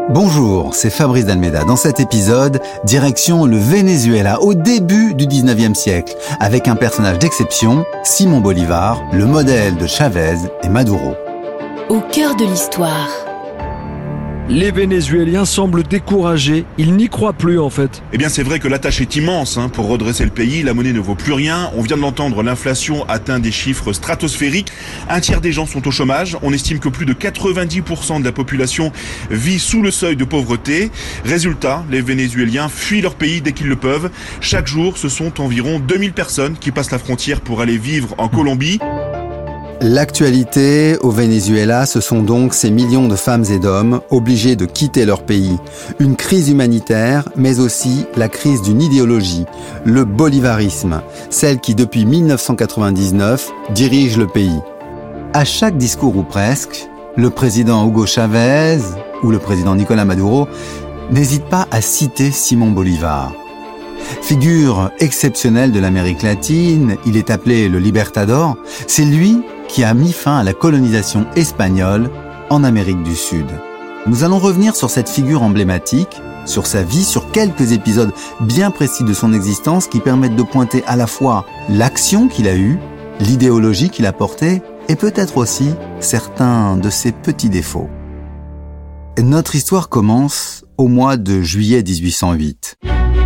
Bonjour, c'est Fabrice Dalméda. Dans cet épisode, direction le Venezuela au début du 19e siècle, avec un personnage d'exception, Simón Bolívar, le modèle de Chavez et Maduro. Au cœur de l'histoire. Les Vénézuéliens semblent découragés, ils n'y croient plus en fait. Eh bien c'est vrai que la tâche est immense pour redresser le pays, la monnaie ne vaut plus rien, on vient de l'entendre, l'inflation atteint des chiffres stratosphériques, un tiers des gens sont au chômage, on estime que plus de 90% de la population vit sous le seuil de pauvreté. Résultat, les Vénézuéliens fuient leur pays dès qu'ils le peuvent. Chaque jour, ce sont environ 2000 personnes qui passent la frontière pour aller vivre en Colombie. L'actualité au Venezuela, ce sont donc ces millions de femmes et d'hommes obligés de quitter leur pays. Une crise humanitaire, mais aussi la crise d'une idéologie, le bolivarisme, celle qui depuis 1999 dirige le pays. À chaque discours ou presque, le président Hugo Chavez ou le président Nicolás Maduro n'hésitent pas à citer Simón Bolívar. Figure exceptionnelle de l'Amérique latine, il est appelé le Libertador, c'est lui qui a mis fin à la colonisation espagnole en Amérique du Sud. Nous allons revenir sur cette figure emblématique, sur sa vie, sur quelques épisodes bien précis de son existence qui permettent de pointer à la fois l'action qu'il a eue, l'idéologie qu'il a portée et peut-être aussi certains de ses petits défauts. Notre histoire commence au mois de juillet 1808.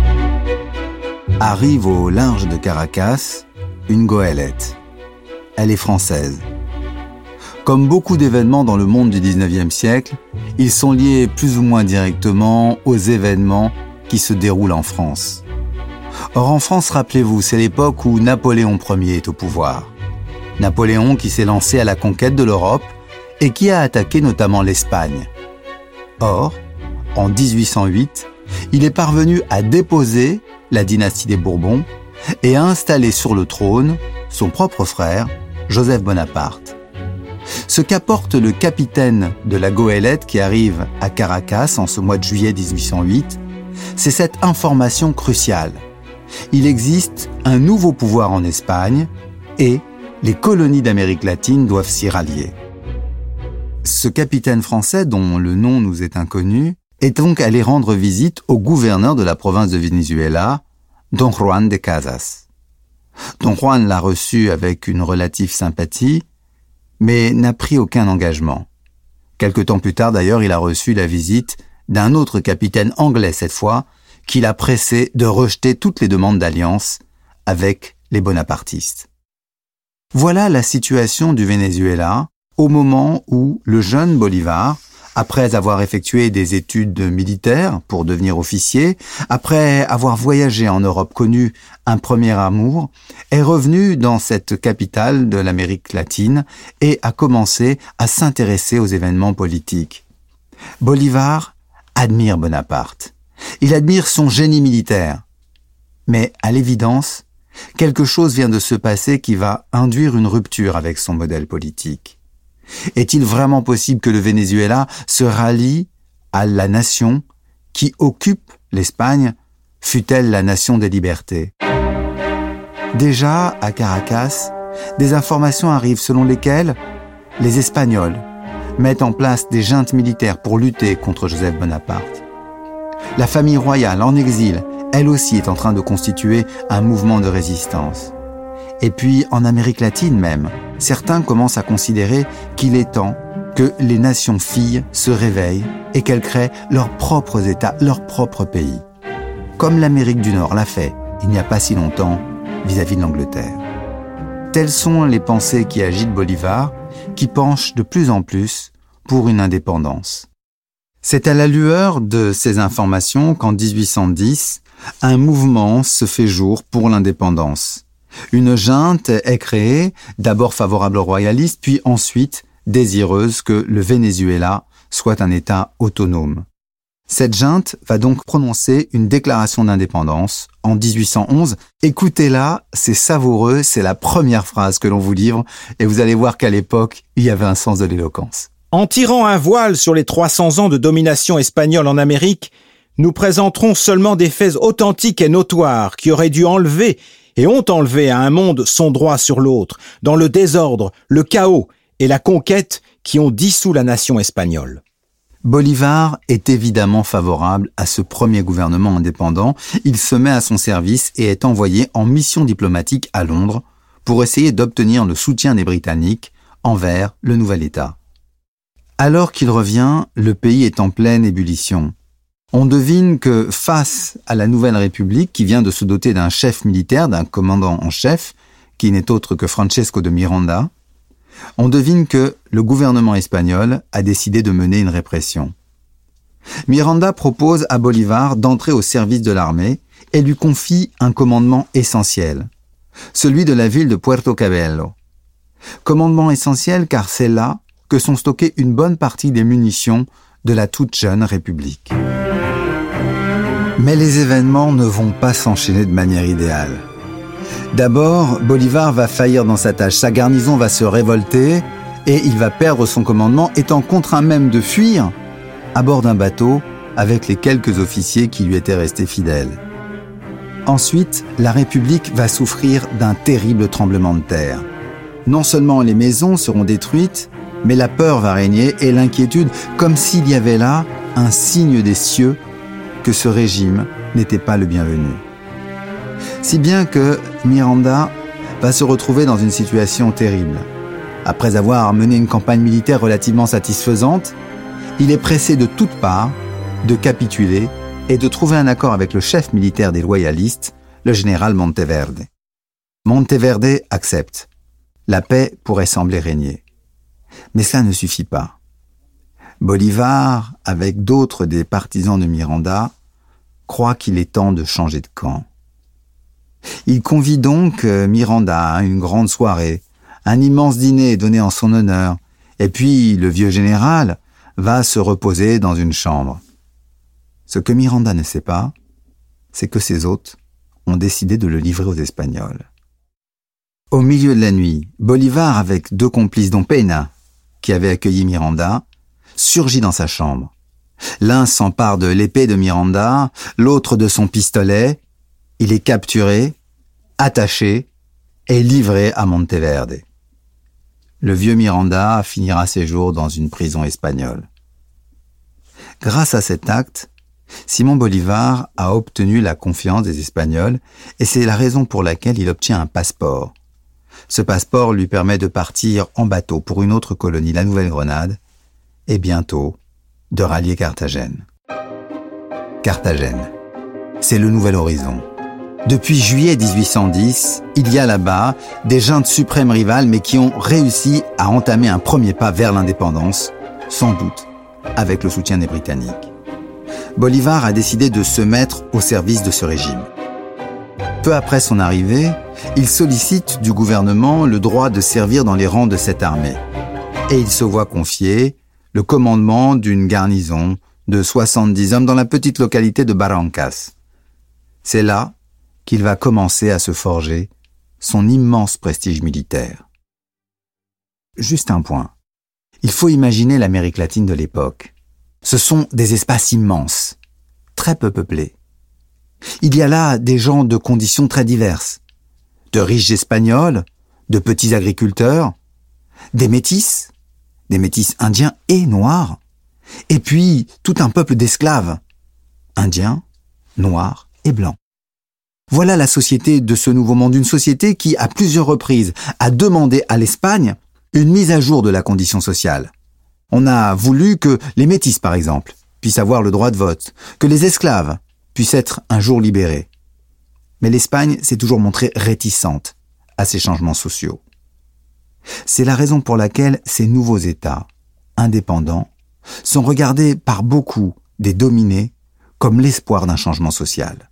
Arrive au large de Caracas une goélette. Elle est française. Comme beaucoup d'événements dans le monde du 19e siècle, ils sont liés plus ou moins directement aux événements qui se déroulent en France. Or en France, rappelez-vous, c'est l'époque où Napoléon Ier est au pouvoir. Napoléon qui s'est lancé à la conquête de l'Europe et qui a attaqué notamment l'Espagne. Or, en 1808, il est parvenu à déposer la dynastie des Bourbons et à installer sur le trône son propre frère, Joseph Bonaparte. Ce qu'apporte le capitaine de la goélette qui arrive à Caracas en ce mois de juillet 1808, c'est cette information cruciale. Il existe un nouveau pouvoir en Espagne et les colonies d'Amérique latine doivent s'y rallier. Ce capitaine français, dont le nom nous est inconnu, est donc allé rendre visite au gouverneur de la province de Venezuela, Don Juan de Casas. Don Juan l'a reçu avec une relative sympathie, mais n'a pris aucun engagement. Quelque temps plus tard, d'ailleurs, il a reçu la visite d'un autre capitaine anglais cette fois, qui l'a pressé de rejeter toutes les demandes d'alliance avec les bonapartistes. Voilà la situation du Venezuela au moment où le jeune Bolívar, après avoir effectué des études militaires pour devenir officier, après avoir voyagé en Europe, connu un premier amour, est revenu dans cette capitale de l'Amérique latine et a commencé à s'intéresser aux événements politiques. Bolívar admire Bonaparte. Il admire son génie militaire. Mais à l'évidence, quelque chose vient de se passer qui va induire une rupture avec son modèle politique. Est-il vraiment possible que le Venezuela se rallie à la nation qui occupe l'Espagne, fût-elle la nation des libertés? Déjà, à Caracas, des informations arrivent selon lesquelles les Espagnols mettent en place des juntes militaires pour lutter contre Joseph Bonaparte. La famille royale, en exil, elle aussi est en train de constituer un mouvement de résistance. Et puis, en Amérique latine même, certains commencent à considérer qu'il est temps que les nations filles se réveillent et qu'elles créent leurs propres États, leurs propres pays. Comme l'Amérique du Nord l'a fait il n'y a pas si longtemps vis-à-vis de l'Angleterre. Telles sont les pensées qui agitent Bolívar, qui penche de plus en plus pour une indépendance. C'est à la lueur de ces informations qu'en 1810, un mouvement se fait jour pour l'indépendance. Une junte est créée, d'abord favorable aux royalistes, puis ensuite désireuse que le Venezuela soit un État autonome. Cette junte va donc prononcer une déclaration d'indépendance en 1811. Écoutez-la, c'est savoureux, c'est la première phrase que l'on vous livre, et vous allez voir qu'à l'époque, il y avait un sens de l'éloquence. En tirant un voile sur les 300 ans de domination espagnole en Amérique, nous présenterons seulement des faits authentiques et notoires qui auraient dû enlever et ont enlevé à un monde son droit sur l'autre, dans le désordre, le chaos et la conquête qui ont dissous la nation espagnole. Bolivar est évidemment favorable à ce premier gouvernement indépendant. Il se met à son service et est envoyé en mission diplomatique à Londres pour essayer d'obtenir le soutien des Britanniques envers le nouvel État. Alors qu'il revient, le pays est en pleine ébullition. On devine que face à la nouvelle République qui vient de se doter d'un chef militaire, d'un commandant en chef, qui n'est autre que Francesco de Miranda, on devine que le gouvernement espagnol a décidé de mener une répression. Miranda propose à Bolivar d'entrer au service de l'armée et lui confie un commandement essentiel, celui de la ville de Puerto Cabello. Commandement essentiel car c'est là que sont stockées une bonne partie des munitions de la toute jeune République. Mais les événements ne vont pas s'enchaîner de manière idéale. D'abord, Bolivar va faillir dans sa tâche, sa garnison va se révolter et il va perdre son commandement, étant contraint même de fuir à bord d'un bateau avec les quelques officiers qui lui étaient restés fidèles. Ensuite, la République va souffrir d'un terrible tremblement de terre. Non seulement les maisons seront détruites, mais la peur va régner et l'inquiétude, comme s'il y avait là un signe des cieux que ce régime n'était pas le bienvenu. Si bien que Miranda va se retrouver dans une situation terrible. Après avoir mené une campagne militaire relativement satisfaisante, il est pressé de toutes parts de capituler et de trouver un accord avec le chef militaire des loyalistes, le général Monteverde. Monteverde accepte. La paix pourrait sembler régner. Mais cela ne suffit pas. Bolivar, avec d'autres des partisans de Miranda, croit qu'il est temps de changer de camp. Il convie donc Miranda à une grande soirée, un immense dîner donné en son honneur, et puis le vieux général va se reposer dans une chambre. Ce que Miranda ne sait pas, c'est que ses hôtes ont décidé de le livrer aux Espagnols. Au milieu de la nuit, Bolivar, avec deux complices dont Pena, qui avait accueilli Miranda, surgit dans sa chambre. L'un s'empare de l'épée de Miranda, l'autre de son pistolet. Il est capturé, attaché et livré à Monteverde. Le vieux Miranda finira ses jours dans une prison espagnole. Grâce à cet acte, Simón Bolívar a obtenu la confiance des Espagnols et c'est la raison pour laquelle il obtient un passeport. Ce passeport lui permet de partir en bateau pour une autre colonie, la Nouvelle-Grenade, et bientôt de rallier Carthagène. Carthagène, c'est le nouvel horizon. Depuis juillet 1810, il y a là-bas des juntes suprêmes rivales mais qui ont réussi à entamer un premier pas vers l'indépendance, sans doute avec le soutien des Britanniques. Bolivar a décidé de se mettre au service de ce régime. Peu après son arrivée, il sollicite du gouvernement le droit de servir dans les rangs de cette armée. Et il se voit confier le commandement d'une garnison de 70 hommes dans la petite localité de Barrancas. C'est là qu'il va commencer à se forger son immense prestige militaire. Juste un point. Il faut imaginer l'Amérique latine de l'époque. Ce sont des espaces immenses, très peu peuplés. Il y a là des gens de conditions très diverses. De riches Espagnols, de petits agriculteurs, des métis indiens et noirs, et puis tout un peuple d'esclaves, indiens, noirs et blancs. Voilà la société de ce nouveau monde, une société qui, à plusieurs reprises, a demandé à l'Espagne une mise à jour de la condition sociale. On a voulu que les métis, par exemple, puissent avoir le droit de vote, que les esclaves puissent être un jour libérés. Mais l'Espagne s'est toujours montrée réticente à ces changements sociaux. C'est la raison pour laquelle ces nouveaux États, indépendants, sont regardés par beaucoup des dominés comme l'espoir d'un changement social.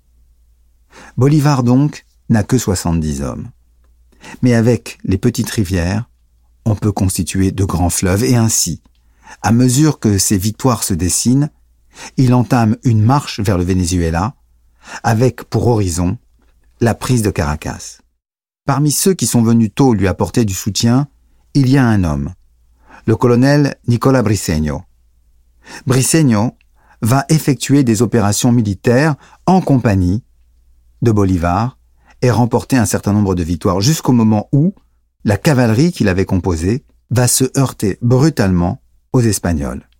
Bolivar, donc, n'a que 70 hommes. Mais avec les petites rivières, on peut constituer de grands fleuves et ainsi, à mesure que ces victoires se dessinent, il entame une marche vers le Venezuela avec pour horizon la prise de Caracas. Parmi ceux qui sont venus tôt lui apporter du soutien, il y a un homme, le colonel Nicolas Briceño. Briceño va effectuer des opérations militaires en compagnie de Bolivar et remporter un certain nombre de victoires jusqu'au moment où la cavalerie qu'il avait composée va se heurter brutalement aux Espagnols.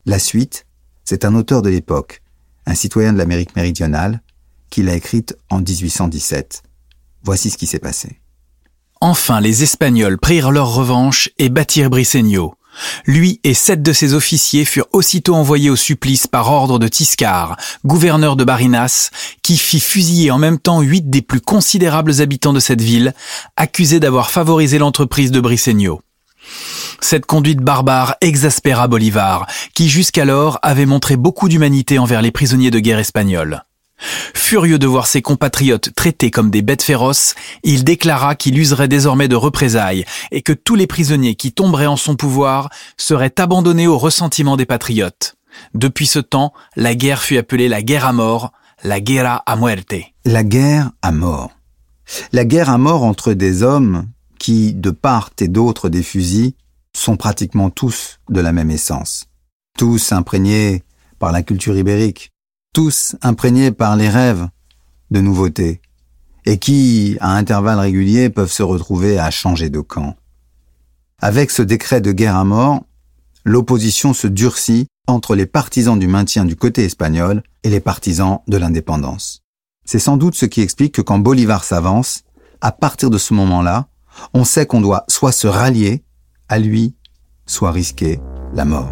La suite, c'est un auteur de l'époque, un citoyen de l'Amérique méridionale, qui l'a écrite en 1817. Voici ce qui s'est passé. Enfin, les Espagnols prirent leur revanche et battirent Briceño. Lui et 7 de ses officiers furent aussitôt envoyés au supplice par ordre de Tiscar, gouverneur de Barinas, qui fit fusiller en même temps 8 des plus considérables habitants de cette ville, accusés d'avoir favorisé l'entreprise de Briceño. Cette conduite barbare exaspéra Bolivar, qui jusqu'alors avait montré beaucoup d'humanité envers les prisonniers de guerre espagnols. Furieux de voir ses compatriotes traités comme des bêtes féroces, il déclara qu'il userait désormais de représailles et que tous les prisonniers qui tomberaient en son pouvoir seraient abandonnés au ressentiment des patriotes. Depuis ce temps, la guerre fut appelée la guerre à mort, la guerra a muerte. La guerre à mort. La guerre à mort entre des hommes qui, de part et d'autre des fusils, sont pratiquement tous de la même essence. Tous imprégnés par la culture ibérique. Tous imprégnés par les rêves de nouveautés et qui, à intervalles réguliers, peuvent se retrouver à changer de camp. Avec ce décret de guerre à mort, l'opposition se durcit entre les partisans du maintien du côté espagnol et les partisans de l'indépendance. C'est sans doute ce qui explique que quand Bolivar s'avance, à partir de ce moment-là, on sait qu'on doit soit se rallier à lui, soit risquer la mort.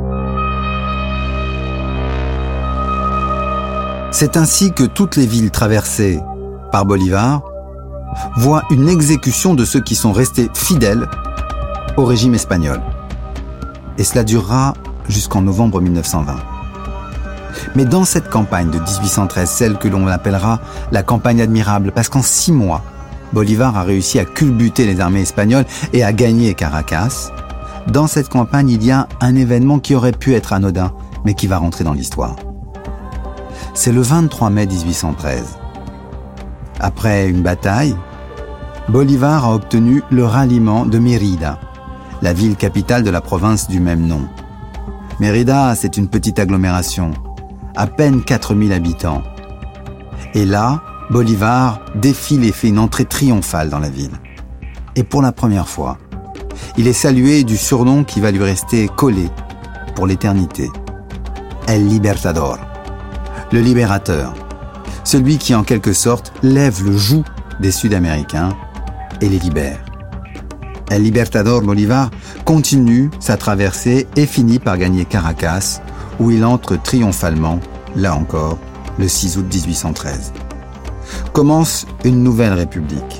C'est ainsi que toutes les villes traversées par Bolivar voient une exécution de ceux qui sont restés fidèles au régime espagnol. Et cela durera jusqu'en novembre 1920. Mais dans cette campagne de 1813, celle que l'on appellera la campagne admirable, parce qu'en 6 mois, Bolivar a réussi à culbuter les armées espagnoles et à gagner Caracas, dans cette campagne, il y a un événement qui aurait pu être anodin, mais qui va rentrer dans l'histoire. C'est le 23 mai 1813. Après une bataille, Bolivar a obtenu le ralliement de Mérida, la ville capitale de la province du même nom. Mérida, c'est une petite agglomération, à peine 4000 habitants. Et là, Bolivar défile et fait une entrée triomphale dans la ville. Et pour la première fois, il est salué du surnom qui va lui rester collé pour l'éternité. El Libertador. Le libérateur, celui qui en quelque sorte lève le joug des Sud-Américains et les libère. El Libertador Bolivar continue sa traversée et finit par gagner Caracas, où il entre triomphalement, là encore, le 6 août 1813. Commence une nouvelle république.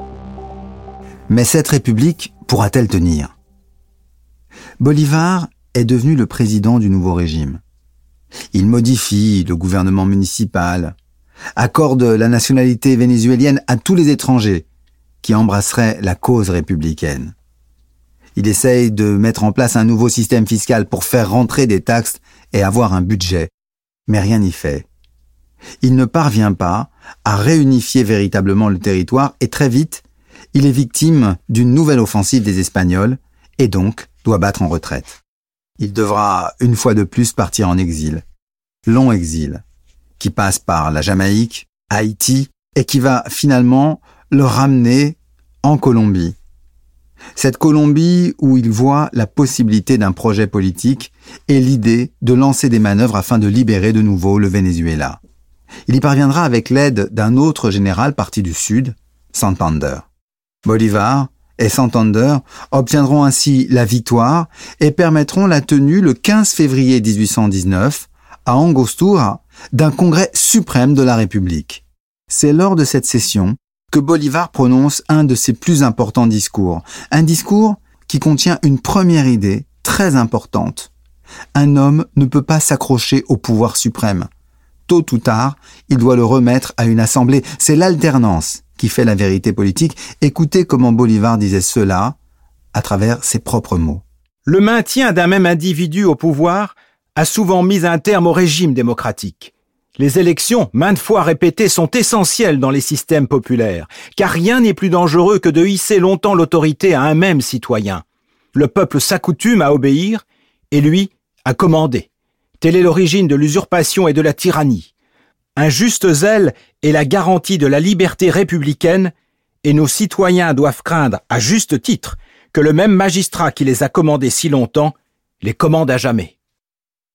Mais cette république pourra-t-elle tenir ? Bolivar est devenu le président du nouveau régime. Il modifie le gouvernement municipal, accorde la nationalité vénézuélienne à tous les étrangers qui embrasseraient la cause républicaine. Il essaye de mettre en place un nouveau système fiscal pour faire rentrer des taxes et avoir un budget, mais rien n'y fait. Il ne parvient pas à réunifier véritablement le territoire et très vite, il est victime d'une nouvelle offensive des Espagnols et donc doit battre en retraite. Il devra une fois de plus partir en exil, long exil, qui passe par la Jamaïque, Haïti, et qui va finalement le ramener en Colombie. Cette Colombie où il voit la possibilité d'un projet politique et l'idée de lancer des manœuvres afin de libérer de nouveau le Venezuela. Il y parviendra avec l'aide d'un autre général parti du sud, Santander. Bolivar et Santander obtiendront ainsi la victoire et permettront la tenue le 15 février 1819 à Angostura d'un congrès suprême de la République. C'est lors de cette session que Bolivar prononce un de ses plus importants discours. Un discours qui contient une première idée très importante. Un homme ne peut pas s'accrocher au pouvoir suprême. Tôt ou tard, il doit le remettre à une assemblée. C'est l'alternance qui fait la vérité politique. Écoutez comment Bolivar disait cela à travers ses propres mots. Le maintien d'un même individu au pouvoir a souvent mis un terme au régime démocratique. Les élections, maintes fois répétées, sont essentielles dans les systèmes populaires, car rien n'est plus dangereux que de hisser longtemps l'autorité à un même citoyen. Le peuple s'accoutume à obéir, et lui, à commander. Telle est l'origine de l'usurpation et de la tyrannie. Un juste zèle est la garantie de la liberté républicaine, et nos citoyens doivent craindre, à juste titre, que le même magistrat qui les a commandés si longtemps les commande à jamais.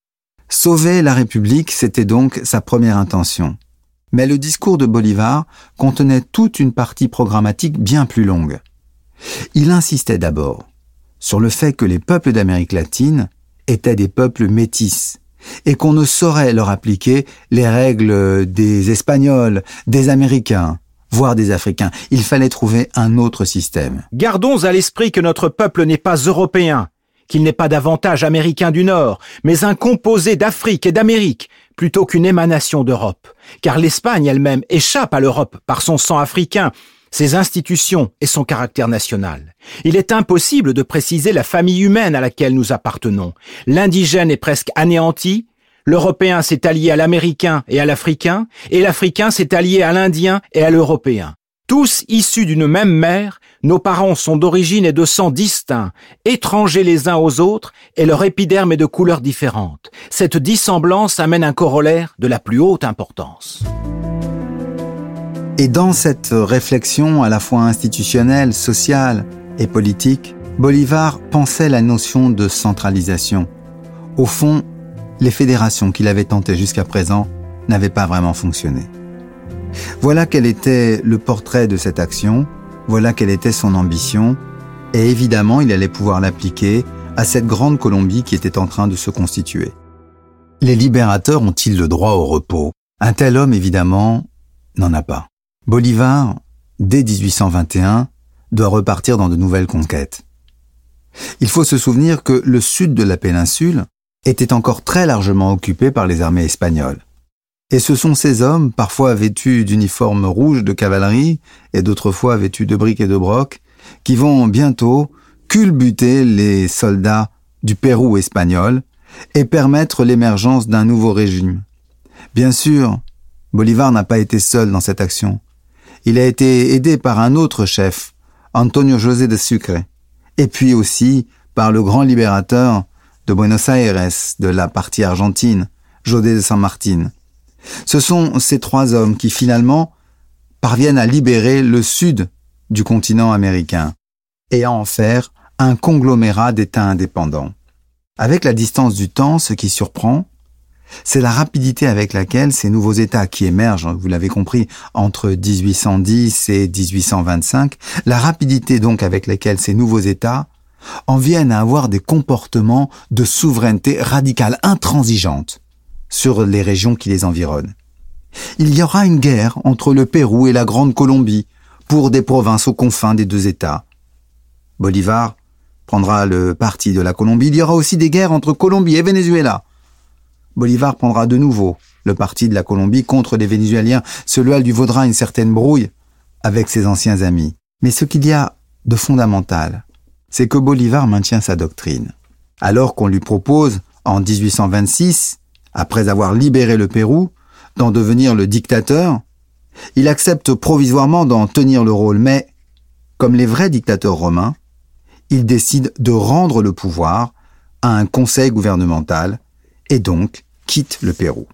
Sauver la République, c'était donc sa première intention. Mais le discours de Bolivar contenait toute une partie programmatique bien plus longue. Il insistait d'abord sur le fait que les peuples d'Amérique latine étaient des peuples métis et qu'on ne saurait leur appliquer les règles des Espagnols, des Américains, voire des Africains. Il fallait trouver un autre système. Gardons à l'esprit que notre peuple n'est pas européen, qu'il n'est pas davantage américain du Nord, mais un composé d'Afrique et d'Amérique, plutôt qu'une émanation d'Europe. Car l'Espagne elle-même échappe à l'Europe par son sang africain, ses institutions et son caractère national. Il est impossible de préciser la famille humaine à laquelle nous appartenons. L'indigène est presque anéanti, l'Européen s'est allié à l'Américain et à l'Africain, et l'Africain s'est allié à l'Indien et à l'Européen. Tous issus d'une même mère, nos parents sont d'origine et de sang distincts, étrangers les uns aux autres, et leur épiderme est de couleurs différentes. Cette dissemblance amène un corollaire de la plus haute importance. Et dans cette réflexion à la fois institutionnelle, sociale et politique, Bolivar pensait la notion de centralisation. Au fond, les fédérations qu'il avait tentées jusqu'à présent n'avaient pas vraiment fonctionné. Voilà quel était le portrait de cette action, voilà quelle était son ambition, et évidemment il allait pouvoir l'appliquer à cette grande Colombie qui était en train de se constituer. Les libérateurs ont-ils le droit au repos ? Un tel homme, évidemment, n'en a pas. Bolivar, dès 1821, doit repartir dans de nouvelles conquêtes. Il faut se souvenir que le sud de la péninsule était encore très largement occupé par les armées espagnoles. Et ce sont ces hommes, parfois vêtus d'uniformes rouges de cavalerie et d'autres fois vêtus de briques et de brocs, qui vont bientôt culbuter les soldats du Pérou espagnol et permettre l'émergence d'un nouveau régime. Bien sûr, Bolivar n'a pas été seul dans cette action. Il a été aidé par un autre chef, Antonio José de Sucre, et puis aussi par le grand libérateur de Buenos Aires, de la partie argentine, José de San Martín. Ce sont ces trois hommes qui finalement parviennent à libérer le sud du continent américain et à en faire un conglomérat d'États indépendants. Avec la distance du temps, ce qui surprend, c'est la rapidité avec laquelle ces nouveaux États qui émergent, vous l'avez compris, entre 1810 et 1825, la rapidité donc avec laquelle ces nouveaux États en viennent à avoir des comportements de souveraineté radicale, intransigeante sur les régions qui les environnent. Il y aura une guerre entre le Pérou et la Grande Colombie pour des provinces aux confins des deux États. Bolivar prendra le parti de la Colombie. Il y aura aussi des guerres entre Colombie et Venezuela. Bolivar prendra de nouveau le parti de la Colombie contre les Vénézuéliens. Cela lui vaudra une certaine brouille avec ses anciens amis. Mais ce qu'il y a de fondamental, c'est que Bolivar maintient sa doctrine. Alors qu'on lui propose, en 1826, après avoir libéré le Pérou, d'en devenir le dictateur, il accepte provisoirement d'en tenir le rôle, mais, comme les vrais dictateurs romains, il décide de rendre le pouvoir à un conseil gouvernemental et donc quitte le Pérou.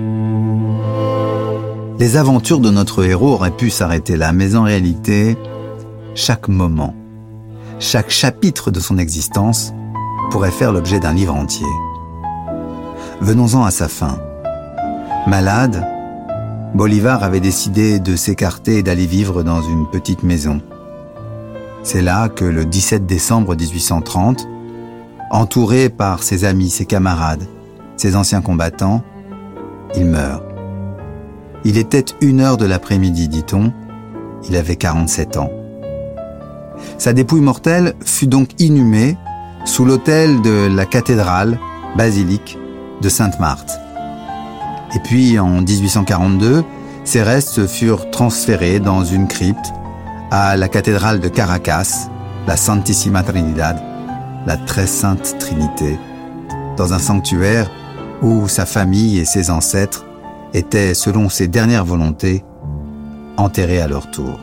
Les aventures de notre héros auraient pu s'arrêter là, mais en réalité, chaque moment, chaque chapitre de son existence pourrait faire l'objet d'un livre entier. Venons-en à sa fin. Malade, Bolivar avait décidé de s'écarter et d'aller vivre dans une petite maison. C'est là que le 17 décembre 1830, entouré par ses amis, ses camarades, ses anciens combattants, il meurt. Il était 1h de l'après-midi, dit-on. Il avait 47 ans. Sa dépouille mortelle fut donc inhumée sous l'autel de la cathédrale basilique de Sainte-Marthe. Et puis, en 1842, ses restes furent transférés dans une crypte à la cathédrale de Caracas, la Santissima Trinidad, la très sainte Trinité, dans un sanctuaire où sa famille et ses ancêtres étaient, selon ses dernières volontés, enterrés à leur tour.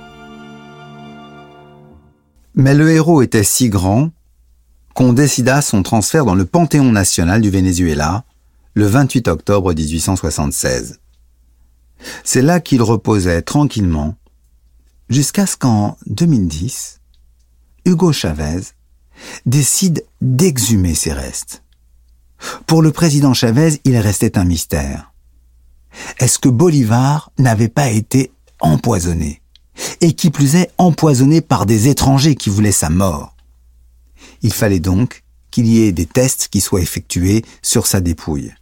Mais le héros était si grand qu'on décida son transfert dans le Panthéon national du Venezuela le 28 octobre 1876. C'est là qu'il reposait tranquillement, jusqu'à ce qu'en 2010, Hugo Chavez décide d'exhumer ses restes. Pour le président Chavez, il restait un mystère. Est-ce que Bolivar n'avait pas été empoisonné? Et qui plus est, empoisonné par des étrangers qui voulaient sa mort. Il fallait donc qu'il y ait des tests qui soient effectués sur sa dépouille.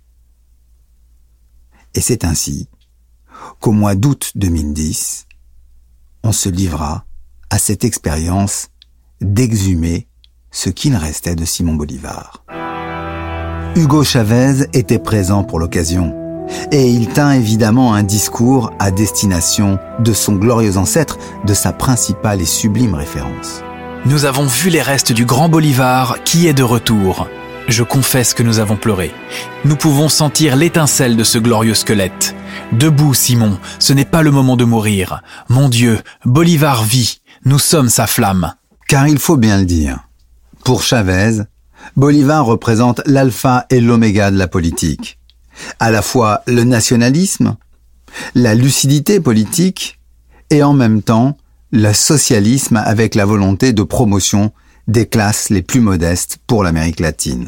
Et c'est ainsi qu'au mois d'août 2010, on se livra à cette expérience d'exhumer ce qu'il restait de Simon Bolivar. Hugo Chavez était présent pour l'occasion, et il tint évidemment un discours à destination de son glorieux ancêtre, de sa principale et sublime référence. Nous avons vu les restes du grand Bolivar qui est de retour. Je confesse que nous avons pleuré. Nous pouvons sentir l'étincelle de ce glorieux squelette. Debout, Simon, ce n'est pas le moment de mourir. Mon Dieu, Bolivar vit. Nous sommes sa flamme. Car il faut bien le dire, pour Chavez, Bolivar représente l'alpha et l'oméga de la politique. À la fois le nationalisme, la lucidité politique et en même temps le socialisme avec la volonté de promotion des classes les plus modestes pour l'Amérique latine.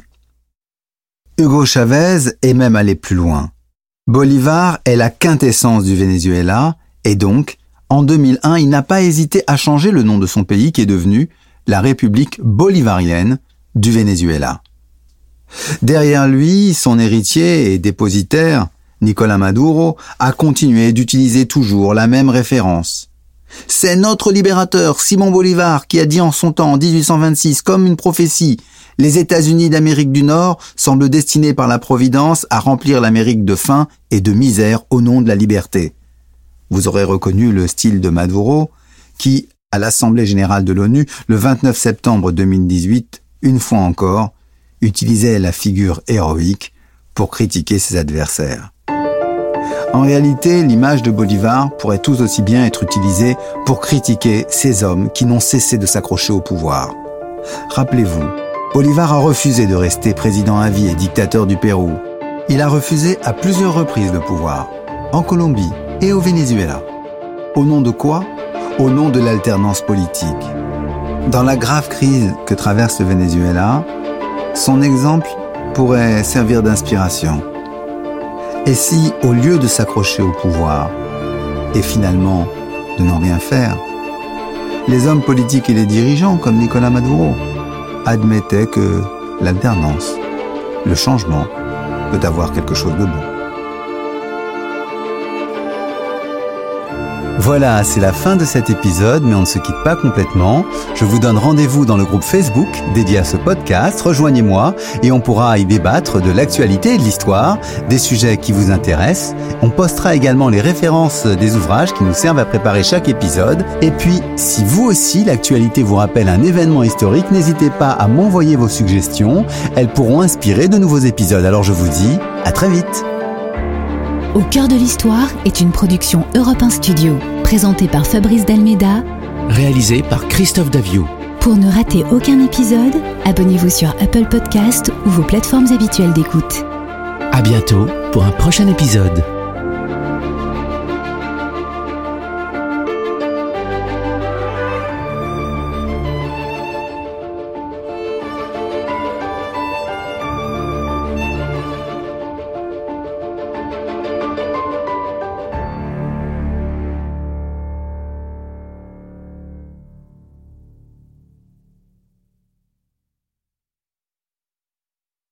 Hugo Chavez est même allé plus loin. Bolivar est la quintessence du Venezuela et donc, en 2001, il n'a pas hésité à changer le nom de son pays qui est devenu la République bolivarienne du Venezuela. Derrière lui, son héritier et dépositaire, Nicolás Maduro, a continué d'utiliser toujours la même référence. C'est notre libérateur, Simon Bolivar, qui a dit en son temps, en 1826, comme une prophétie, « Les États-Unis d'Amérique du Nord semblent destinés par la Providence à remplir l'Amérique de faim et de misère au nom de la liberté. » Vous aurez reconnu le style de Maduro, qui, à l'Assemblée générale de l'ONU, le 29 septembre 2018, une fois encore, utilisait la figure héroïque pour critiquer ses adversaires. En réalité, l'image de Bolivar pourrait tout aussi bien être utilisée pour critiquer ces hommes qui n'ont cessé de s'accrocher au pouvoir. Rappelez-vous, Bolivar a refusé de rester président à vie et dictateur du Pérou. Il a refusé à plusieurs reprises le pouvoir, en Colombie et au Venezuela. Au nom de quoi? Au nom de l'alternance politique. Dans la grave crise que traverse le Venezuela, son exemple pourrait servir d'inspiration. Et si, au lieu de s'accrocher au pouvoir, et finalement de n'en rien faire, les hommes politiques et les dirigeants, comme Nicolás Maduro, admettaient que l'alternance, le changement, peut avoir quelque chose de bon. Voilà, c'est la fin de cet épisode, mais on ne se quitte pas complètement. Je vous donne rendez-vous dans le groupe Facebook dédié à ce podcast. Rejoignez-moi et on pourra y débattre de l'actualité et de l'histoire, des sujets qui vous intéressent. On postera également les références des ouvrages qui nous servent à préparer chaque épisode. Et puis, si vous aussi, l'actualité vous rappelle un événement historique, n'hésitez pas à m'envoyer vos suggestions. Elles pourront inspirer de nouveaux épisodes. Alors je vous dis à très vite. Au cœur de l'histoire est une production Europe 1 Studio, présentée par Fabrice Dalméda, réalisée par Christophe Davio. Pour ne rater aucun épisode, abonnez-vous sur Apple Podcast ou vos plateformes habituelles d'écoute. À bientôt pour un prochain épisode.